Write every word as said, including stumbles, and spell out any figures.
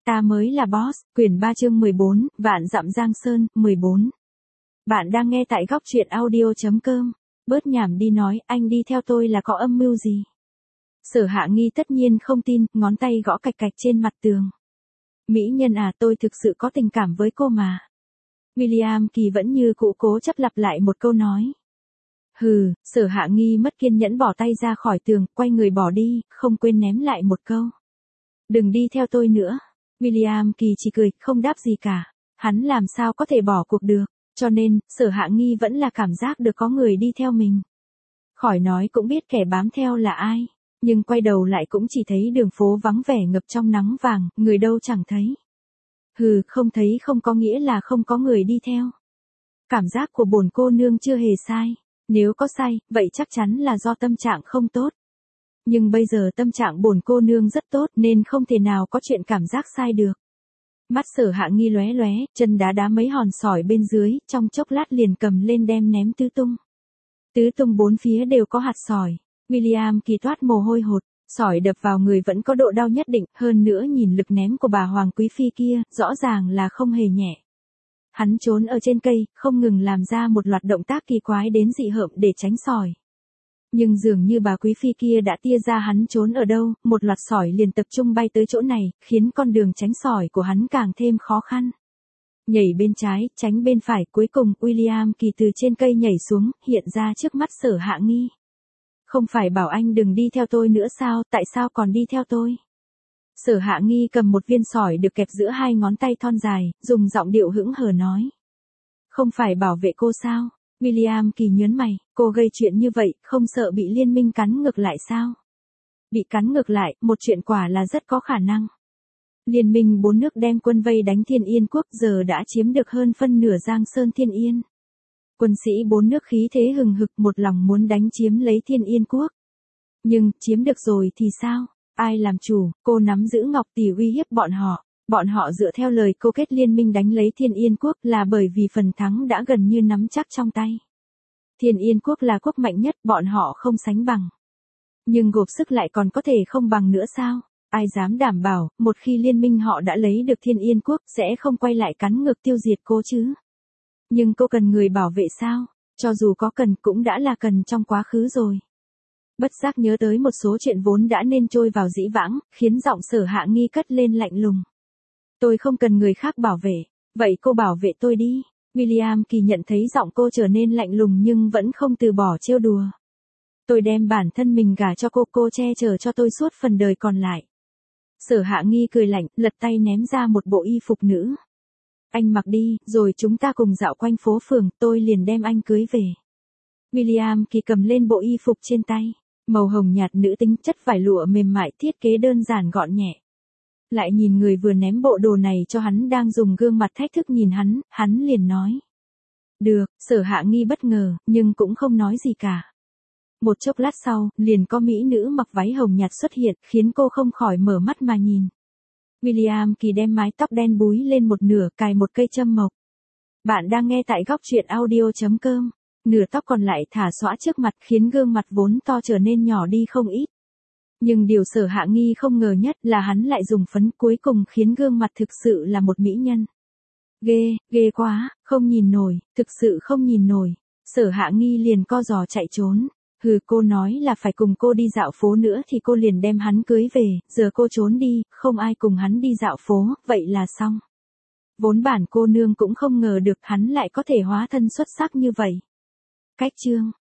Ta mới là boss, quyển ba chương mười bốn, Vạn dặm Giang Sơn, mười bốn. Bạn đang nghe tại góc truyện audio.com. Bớt nhảm đi nói, anh đi theo tôi là có âm mưu gì? Sở Hạ Nghi tất nhiên không tin, ngón tay gõ cạch cạch trên mặt tường. Mỹ nhân à, tôi thực sự có tình cảm với cô mà. William Kỳ vẫn như cũ cố chấp lặp lại một câu nói. Hừ, Sở Hạ Nghi mất kiên nhẫn bỏ tay ra khỏi tường, quay người bỏ đi, không quên ném lại một câu. Đừng đi theo tôi nữa. William Kỳ chỉ cười, không đáp gì cả. Hắn làm sao có thể bỏ cuộc được, cho nên, Sở Hạ Nghi vẫn là cảm giác được có người đi theo mình. Khỏi nói cũng biết kẻ bám theo là ai, nhưng quay đầu lại cũng chỉ thấy đường phố vắng vẻ ngập trong nắng vàng, người đâu chẳng thấy. Hừ, không thấy không có nghĩa là không có người đi theo. Cảm giác của bổn cô nương chưa hề sai, nếu có sai, vậy chắc chắn là do tâm trạng không tốt. Nhưng bây giờ tâm trạng bổn cô nương rất tốt nên không thể nào có chuyện cảm giác sai được. Mắt Sở Hạ Nghi lóe lóe, chân đá đá mấy hòn sỏi bên dưới, trong chốc lát liền cầm lên đem ném tứ tung. Tứ tung bốn phía đều có hạt sỏi. William Kỳ toát mồ hôi hột, sỏi đập vào người vẫn có độ đau nhất định, hơn nữa nhìn lực ném của bà Hoàng Quý Phi kia, rõ ràng là không hề nhẹ. Hắn trốn ở trên cây, không ngừng làm ra một loạt động tác kỳ quái đến dị hợm để tránh sỏi. Nhưng dường như bà Quý Phi kia đã tia ra hắn trốn ở đâu, một loạt sỏi liền tập trung bay tới chỗ này, khiến con đường tránh sỏi của hắn càng thêm khó khăn. Nhảy bên trái, tránh bên phải, cuối cùng William Kỳ từ trên cây nhảy xuống, hiện ra trước mắt Sở Hạ Nghi. Không phải bảo anh đừng đi theo tôi nữa sao, tại sao còn đi theo tôi? Sở Hạ Nghi cầm một viên sỏi được kẹp giữa hai ngón tay thon dài, dùng giọng điệu hững hờ nói. Không phải bảo vệ cô sao? William Kỳ nhớn mày, cô gây chuyện như vậy, không sợ bị liên minh cắn ngược lại sao? Bị cắn ngược lại, một chuyện quả là rất có khả năng. Liên minh bốn nước đem quân vây đánh Thiên Yên quốc giờ đã chiếm được hơn phân nửa Giang Sơn Thiên Yên. Quân sĩ bốn nước khí thế hừng hực một lòng muốn đánh chiếm lấy Thiên Yên quốc. Nhưng, chiếm được rồi thì sao? Ai làm chủ, cô nắm giữ Ngọc Tỷ uy hiếp bọn họ. Bọn họ dựa theo lời cô kết liên minh đánh lấy Thiên Yên quốc là bởi vì phần thắng đã gần như nắm chắc trong tay. Thiên Yên quốc là quốc mạnh nhất, bọn họ không sánh bằng. Nhưng gộp sức lại còn có thể không bằng nữa sao? Ai dám đảm bảo, một khi liên minh họ đã lấy được Thiên Yên quốc sẽ không quay lại cắn ngược tiêu diệt cô chứ? Nhưng cô cần người bảo vệ sao? Cho dù có cần cũng đã là cần trong quá khứ rồi. Bất giác nhớ tới một số chuyện vốn đã nên trôi vào dĩ vãng, khiến giọng Sở Hạ Nghi cất lên lạnh lùng. Tôi không cần người khác bảo vệ, vậy cô bảo vệ tôi đi. William Kỳ nhận thấy giọng cô trở nên lạnh lùng nhưng vẫn không từ bỏ trêu đùa. Tôi đem bản thân mình gả cho cô, cô che chở cho tôi suốt phần đời còn lại. Sở Hạ Nghi cười lạnh, lật tay ném ra một bộ y phục nữ. Anh mặc đi, rồi chúng ta cùng dạo quanh phố phường, tôi liền đem anh cưới về. William Kỳ cầm lên bộ y phục trên tay, màu hồng nhạt nữ tính, chất vải lụa mềm mại, thiết kế đơn giản gọn nhẹ. Lại nhìn người vừa ném bộ đồ này cho hắn đang dùng gương mặt thách thức nhìn hắn, hắn liền nói. Được, Sở Hạ Nghi bất ngờ, nhưng cũng không nói gì cả. Một chốc lát sau, liền có mỹ nữ mặc váy hồng nhạt xuất hiện, khiến cô không khỏi mở mắt mà nhìn. William Kỳ đem mái tóc đen búi lên một nửa, cài một cây châm mộc. Bạn đang nghe tại góc truyện audio.com. Nửa tóc còn lại thả xõa trước mặt, khiến gương mặt vốn to trở nên nhỏ đi không ít. Nhưng điều Sở Hạ Nghi không ngờ nhất là hắn lại dùng phấn, cuối cùng khiến gương mặt thực sự là một mỹ nhân. Ghê, ghê quá, không nhìn nổi, thực sự không nhìn nổi. Sở Hạ Nghi liền co giò chạy trốn. Hừ, cô nói là phải cùng cô đi dạo phố nữa thì cô liền đem hắn cưới về, giờ cô trốn đi, không ai cùng hắn đi dạo phố, vậy là xong. Vốn bản cô nương cũng không ngờ được hắn lại có thể hóa thân xuất sắc như vậy. Cách chương